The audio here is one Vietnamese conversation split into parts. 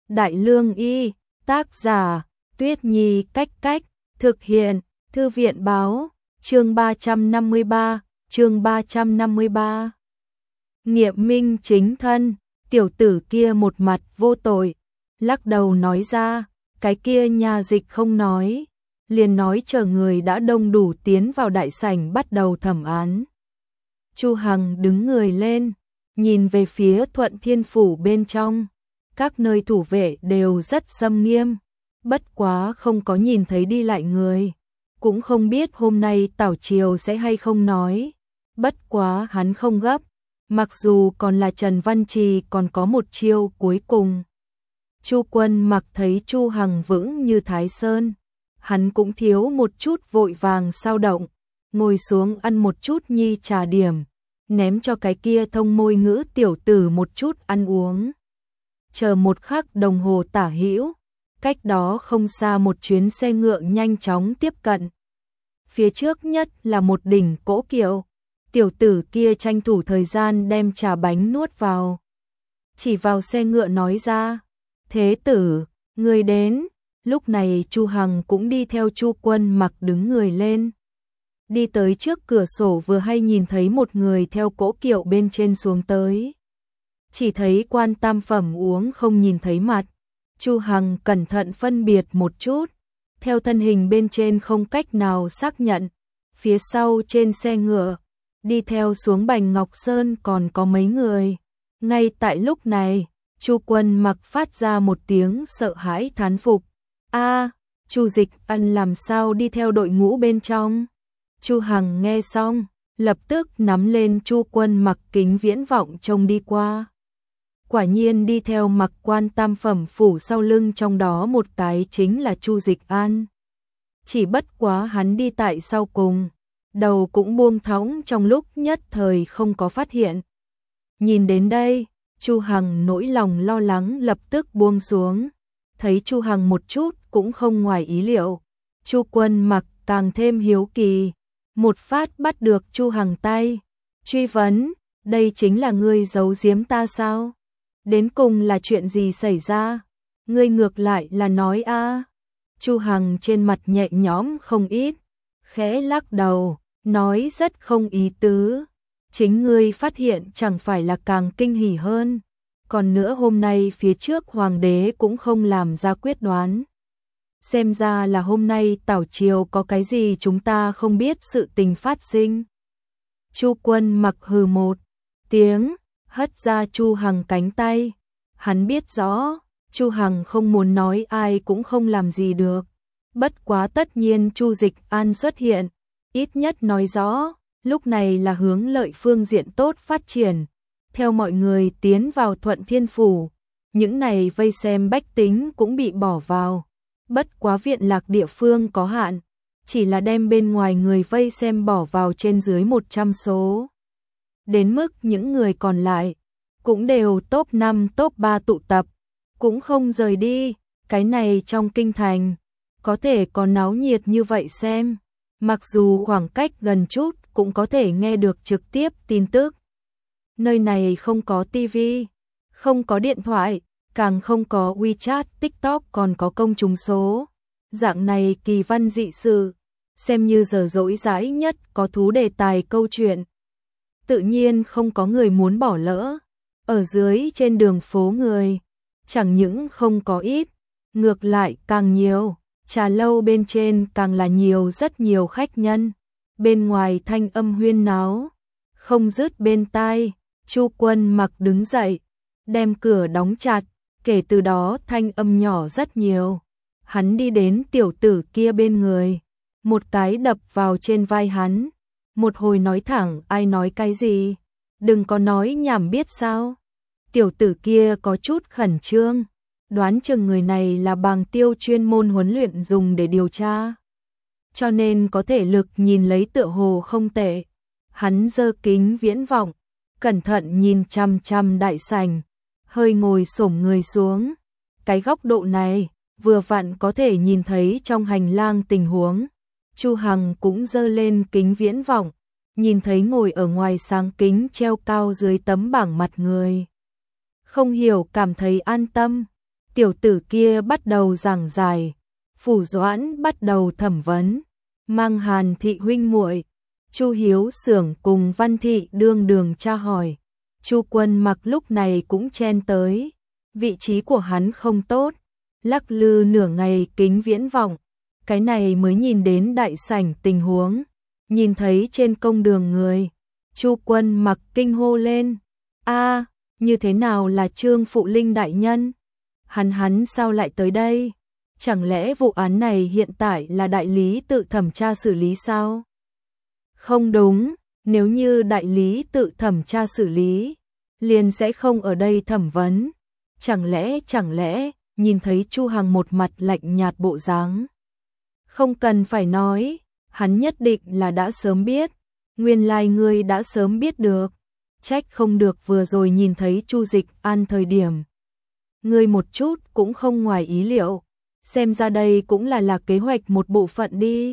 Đại Lương Y, tác giả, Tuyết Nhi Cách Cách, thực hiện, Thư viện Báo, chương 353, chương 353. Nghiệm minh chính thân, tiểu tử kia một mặt vô tội, lắc đầu nói ra, cái kia nhà dịch không nói, liền nói chờ người đã đông đủ tiến vào đại sảnh bắt đầu thẩm án. Chu Hằng đứng người lên, nhìn về phía Thuận Thiên Phủ bên trong, các nơi thủ vệ đều rất xâm nghiêm, bất quá không có nhìn thấy đi lại người, cũng không biết hôm nay tảo triều sẽ hay không nói, bất quá hắn không gấp, mặc dù còn là Trần Văn Trì còn có một chiêu cuối cùng. Chu Quân Mặc thấy Chu Hằng vững như Thái Sơn, hắn cũng thiếu một chút vội vàng sao động, ngồi xuống ăn một chút nhi trà điểm, ném cho cái kia thông môi ngữ tiểu tử một chút ăn uống. Chờ một khắc đồng hồ tả hữu, cách đó không xa một chuyến xe ngựa nhanh chóng tiếp cận. Phía trước nhất là một đỉnh cỗ kiệu, tiểu tử kia tranh thủ thời gian đem trà bánh nuốt vào. Chỉ vào xe ngựa nói ra, thế tử, người đến. Lúc này Chu Hằng cũng đi theo Chu Quân Mặc đứng người lên. Đi tới trước cửa sổ vừa hay nhìn thấy một người theo cỗ kiệu bên trên xuống tới. Chỉ thấy quan tam phẩm uống không nhìn thấy mặt. Chu Hằng cẩn thận phân biệt một chút. Theo thân hình bên trên không cách nào xác nhận. Phía sau trên xe ngựa, đi theo xuống Bành Ngọc Sơn còn có mấy người. Ngay tại lúc này, Chu Quân Mặc phát ra một tiếng sợ hãi thán phục. Chu Dịch Ân làm sao đi theo đội ngũ bên trong? Chu Hằng nghe xong, lập tức nắm lên Chu Quân Mặc kính viễn vọng trông đi qua. Quả nhiên đi theo Mặc quan tam phẩm phủ sau lưng trong đó một cái chính là Chu Dịch An. Chỉ bất quá hắn đi tại sau cùng, đầu cũng buông thõng trong lúc nhất thời không có phát hiện. Nhìn đến đây, Chu Hằng nỗi lòng lo lắng lập tức buông xuống. Thấy Chu Hằng một chút cũng không ngoài ý liệu. Chu Quân Mặc càng thêm hiếu kỳ, một phát bắt được Chu Hằng tay, truy vấn, đây chính là ngươi giấu giếm ta sao? Đến cùng là chuyện gì xảy ra? Ngươi ngược lại là nói a. Chu Hằng trên mặt nhẹ nhõm không ít, khẽ lắc đầu, nói rất không ý tứ. Chính ngươi phát hiện chẳng phải là càng kinh hỉ hơn. Còn nữa hôm nay phía trước hoàng đế cũng không làm ra quyết đoán. Xem ra là hôm nay tảo triều có cái gì chúng ta không biết sự tình phát sinh. Chu Quân Mặc hừ một tiếng, hất ra Chu Hằng cánh tay. Hắn biết rõ, Chu Hằng không muốn nói ai cũng không làm gì được. Bất quá tất nhiên Chu Dịch An xuất hiện, ít nhất nói rõ, lúc này là hướng lợi phương diện tốt phát triển. Theo mọi người tiến vào Thuận Thiên Phủ, những này vây xem bách tính cũng bị bỏ vào. Bất quá viện lạc địa phương có hạn, chỉ là đem bên ngoài người vây xem bỏ vào trên dưới 100 số. Đến mức những người còn lại, cũng đều top 5 top 3 tụ tập, cũng không rời đi. Cái này trong kinh thành, có thể có náo nhiệt như vậy xem. Mặc dù khoảng cách gần chút cũng có thể nghe được trực tiếp tin tức. Nơi này không có tivi, không có điện thoại, càng không có WeChat, TikTok còn có công chúng số. Dạng này kỳ văn dị sự, xem như giờ dỗi dãi nhất có thú đề tài câu chuyện. Tự nhiên không có người muốn bỏ lỡ. Ở dưới trên đường phố người, chẳng những không có ít, ngược lại càng nhiều. Trà lâu bên trên càng là nhiều rất nhiều khách nhân. Bên ngoài thanh âm huyên náo, không dứt bên tai. Chu Quân Mặc đứng dậy, đem cửa đóng chặt, kể từ đó thanh âm nhỏ rất nhiều. Hắn đi đến tiểu tử kia bên người, một cái đập vào trên vai hắn, một hồi nói thẳng ai nói cái gì, đừng có nói nhảm biết sao. Tiểu tử kia có chút khẩn trương, đoán chừng người này là Bàng Tiêu chuyên môn huấn luyện dùng để điều tra, cho nên có thể lực nhìn lấy tựa hồ không tệ. Hắn giơ kính viễn vọng, cẩn thận nhìn chằm chằm đại sảnh, hơi ngồi xổm người xuống. Cái góc độ này, vừa vặn có thể nhìn thấy trong hành lang tình huống. Chu Hằng cũng giơ lên kính viễn vọng, nhìn thấy ngồi ở ngoài sáng kính treo cao dưới tấm bảng mặt người. Không hiểu cảm thấy an tâm, Tiểu tử kia bắt đầu giảng giải, Phủ Doãn bắt đầu thẩm vấn, mang Hàn thị huynh muội, Chu Hiếu Xưởng cùng Văn thị đương đường tra hỏi. Chu Quân Mặc lúc này cũng chen tới, vị trí của hắn không tốt, lắc lư nửa ngày kính viễn vọng, cái này mới nhìn đến đại sảnh tình huống, nhìn thấy trên công đường người, Chu Quân Mặc kinh hô lên, a, như thế nào là Trương Phụ Linh đại nhân? Hắn sao lại tới đây? Chẳng lẽ vụ án này hiện tại là đại lý tự thẩm tra xử lý sao? Không đúng, nếu như đại lý tự thẩm tra xử lý, liền sẽ không ở đây thẩm vấn. Chẳng lẽ, nhìn thấy Chu Hằng một mặt lạnh nhạt bộ dáng. Không cần phải nói, hắn nhất định là đã sớm biết, nguyên lai ngươi đã sớm biết được, trách không được vừa rồi nhìn thấy Chu Dịch An thời điểm. Ngươi một chút cũng không ngoài ý liệu, xem ra đây cũng là kế hoạch một bộ phận đi.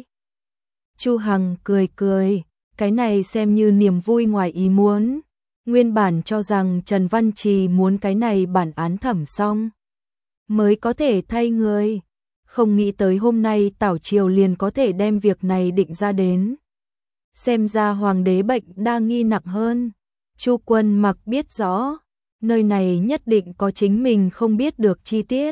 Chu Hằng cười cười, cái này xem như niềm vui ngoài ý muốn. Nguyên bản cho rằng Trần Văn Trì muốn cái này bản án thẩm xong mới có thể thay người, không nghĩ tới hôm nay Tảo Triều liền có thể đem việc này định ra đến. Xem ra hoàng đế bệnh đa nghi nặng hơn. Chu Quân Mặc biết rõ, nơi này nhất định có chính mình không biết được chi tiết.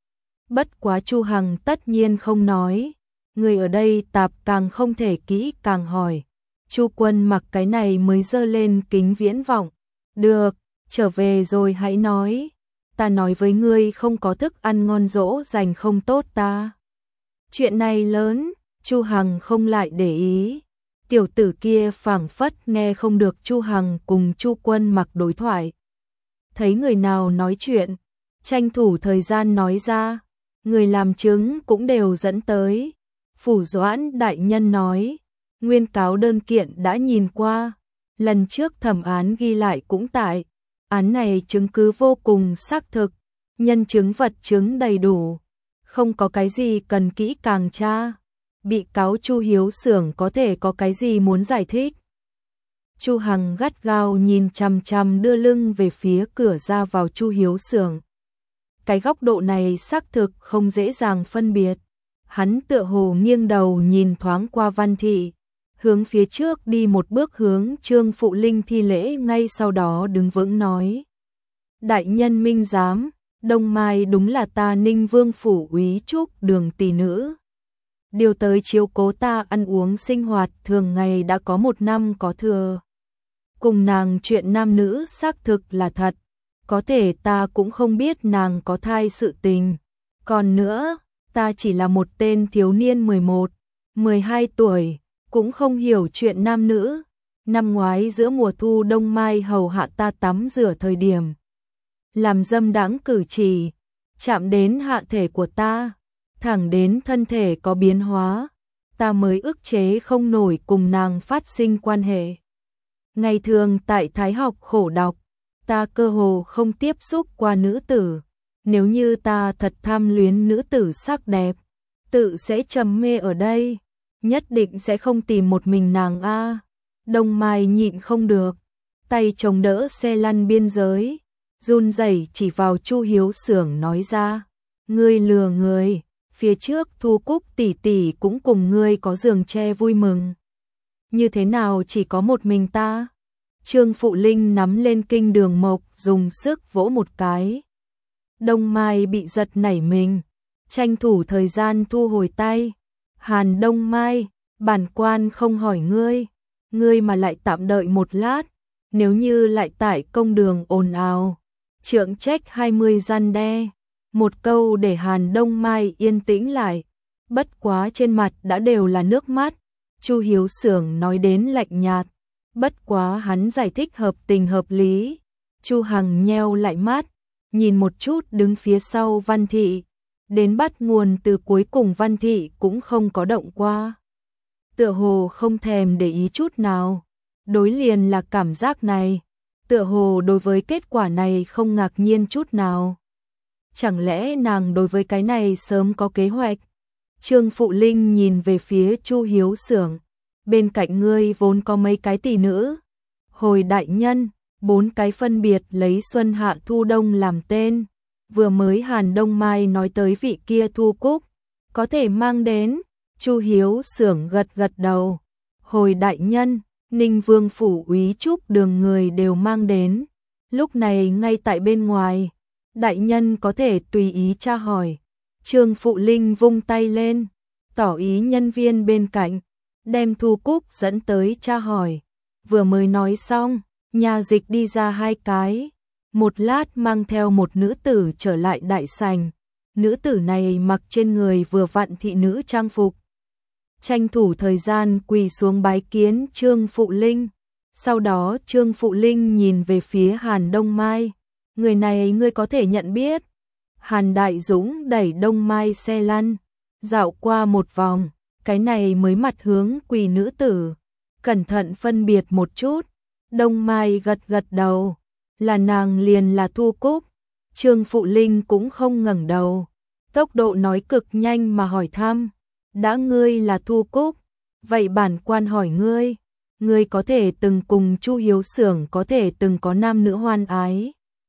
Bất quá Chu Hằng tất nhiên không nói, người ở đây tạp càng không thể kỹ càng hỏi. Chu Quân Mặc cái này mới giơ lên kính viễn vọng. Được, trở về rồi hãy nói. Ta nói với ngươi không có thức ăn ngon dỗ dành không tốt ta. Chuyện này lớn, Chu Hằng không lại để ý. Tiểu tử kia phảng phất nghe không được Chu Hằng cùng Chu Quân Mặc đối thoại. Thấy người nào nói chuyện, tranh thủ thời gian nói ra, người làm chứng cũng đều dẫn tới. Phủ Doãn đại nhân nói, nguyên cáo đơn kiện đã nhìn qua, lần trước thẩm án ghi lại cũng tại, án này chứng cứ vô cùng xác thực, nhân chứng vật chứng đầy đủ, không có cái gì cần kỹ càng tra. Bị cáo Chu Hiếu Xưởng có thể có cái gì muốn giải thích? Chu Hằng gắt gao nhìn chằm chằm đưa lưng về phía cửa ra vào Chu Hiếu Xưởng. Cái góc độ này xác thực không dễ dàng phân biệt. Hắn tựa hồ nghiêng đầu nhìn thoáng qua Văn thị, hướng phía trước đi một bước hướng Trương Phụ Linh thi lễ, ngay sau đó đứng vững nói: "Đại nhân minh giám, Đông Mai đúng là ta Ninh Vương phủ úy trúc đường tỷ nữ. Điều tới chiếu cố ta ăn uống sinh hoạt thường ngày đã có 1 năm có thừa. Cùng nàng chuyện nam nữ xác thực là thật, có thể ta cũng không biết nàng có thai sự tình. Còn nữa, ta chỉ là một tên thiếu niên 11, 12 tuổi, cũng không hiểu chuyện nam nữ. Năm ngoái giữa mùa thu Đông Mai hầu hạ ta tắm rửa thời điểm, làm dâm đãng cử chỉ, chạm đến hạ thể của ta, thẳng đến thân thể có biến hóa, ta mới ức chế không nổi cùng nàng phát sinh quan hệ. Ngày thường tại Thái học khổ đọc, ta cơ hồ không tiếp xúc qua nữ tử, nếu như ta thật tham luyến nữ tử sắc đẹp, tự sẽ trầm mê ở đây, nhất định sẽ không tìm một mình nàng a." Đông Mai nhịn không được, tay chống đỡ xe lăn biên giới, run rẩy chỉ vào Chu Hiếu Xưởng nói ra: "Ngươi lừa người, phía trước Thu Cúc tỷ tỷ cũng cùng ngươi có giường tre vui mừng. Như thế nào chỉ có một mình ta?" Trương Phụ Linh nắm lên kinh đường mộc dùng sức vỗ một cái. Đông Mai bị giật nảy mình, tranh thủ thời gian thu hồi tay. "Hàn Đông Mai, bản quan không hỏi ngươi, ngươi mà lại tạm đợi một lát, nếu như lại tại công đường ồn ào, trượng trách 20 răn đe." Một câu để Hàn Đông Mai yên tĩnh lại, bất quá trên mặt đã đều là nước mắt. Chu Hiếu Xưởng nói đến lạnh nhạt, bất quá hắn giải thích hợp tình hợp lý. Chu Hằng nheo lại mắt, nhìn một chút đứng phía sau Văn thị, đến bắt nguồn từ cuối cùng Văn thị cũng không có động qua, tựa hồ không thèm để ý chút nào. Đối liền là cảm giác này, tựa hồ đối với kết quả này không ngạc nhiên chút nào. Chẳng lẽ nàng đối với cái này sớm có kế hoạch? Trương Phụ Linh nhìn về phía Chu Hiếu Xưởng, bên cạnh ngươi vốn có mấy cái tỷ nữ. Hồi đại nhân, 4 cái phân biệt lấy xuân hạ thu đông làm tên, vừa mới Hàn Đông Mai nói tới vị kia Thu Cúc, có thể mang đến. Chu Hiếu Xưởng gật gật đầu. Hồi đại nhân, Ninh Vương phủ úy Trúc Đường người đều mang đến. Lúc này ngay tại bên ngoài, đại nhân có thể tùy ý tra hỏi. Trương Phụ Linh vung tay lên, tỏ ý nhân viên bên cạnh, đem Thu Cúc dẫn tới tra hỏi. Vừa mới nói xong, nhà dịch đi ra hai cái. Một lát mang theo một nữ tử trở lại đại sảnh. Nữ tử này mặc trên người vừa vặn thị nữ trang phục. Tranh thủ thời gian quỳ xuống bái kiến Trương Phụ Linh. Sau đó Trương Phụ Linh nhìn về phía Hàn Đông Mai. Người này ngươi có thể nhận biết. Hàn Đại Dũng đẩy Đông Mai xe lăn, dạo qua một vòng, cái này mới mặt hướng quỳ nữ tử. Cẩn thận phân biệt một chút. Đông Mai gật gật đầu. Là nàng liền là Thu Cúc. Trương Phụ Linh cũng không ngẩng đầu. Tốc độ nói cực nhanh mà hỏi thăm. Đã ngươi là Thu Cúc, vậy bản quan hỏi ngươi. Ngươi có thể từng cùng Chu Hiếu Xưởng có thể từng có nam nữ hoan ái.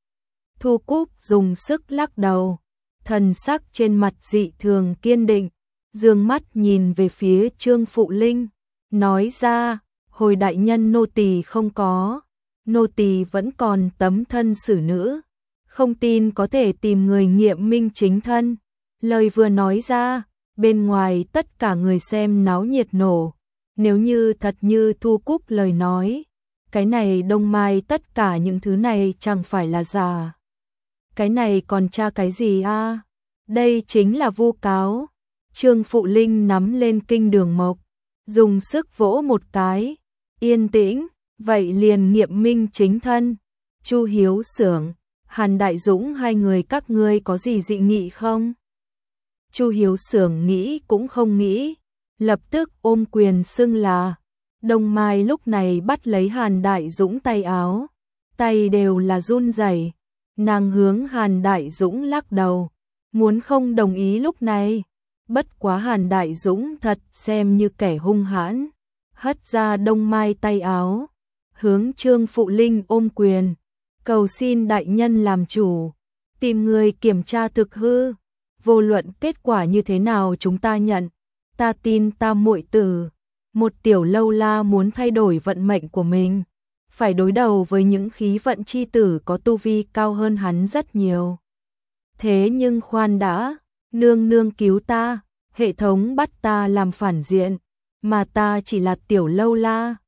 Thu Cúc dùng sức lắc đầu. Thần sắc trên mặt dị thường kiên định. Dương mắt nhìn về phía Trương Phụ Linh. Nói ra, hồi đại nhân nô tỳ không có. Nô tỳ vẫn còn tấm thân xử nữ. Không tin có thể tìm người nghiệm minh chính thân. Lời vừa nói ra, bên ngoài tất cả người xem náo nhiệt nổ. Nếu như thật như Thu Cúc lời nói, cái này Đông Mai tất cả những thứ này chẳng phải là giả. Cái này còn tra cái gì a? Đây chính là vu cáo. Trương Phụ Linh nắm lên kinh đường mộc, dùng sức vỗ một cái. Yên tĩnh, vậy liền nghiệm minh chính thân. Chu Hiếu Xưởng, Hàn Đại Dũng hai người các ngươi có gì dị nghị không? Chu Hiếu Xưởng nghĩ cũng không nghĩ, lập tức ôm quyền xưng là. Đông Mai lúc này bắt lấy Hàn Đại Dũng tay áo, tay đều là run rẩy. Nàng hướng Hàn Đại Dũng lắc đầu, muốn không đồng ý lúc này. Bất quá Hàn Đại Dũng thật xem như kẻ hung hãn, hất ra Đông Mai tay áo, hướng Trương Phụ Linh ôm quyền, cầu xin đại nhân làm chủ, tìm người kiểm tra thực hư, vô luận kết quả như thế nào chúng ta nhận, ta tin ta muội tử, một tiểu lâu la muốn thay đổi vận mệnh của mình, phải đối đầu với những khí vận chi tử có tu vi cao hơn hắn rất nhiều. Thế nhưng khoan đã, nương nương cứu ta, hệ thống bắt ta làm phản diện, mà ta chỉ là tiểu lâu la.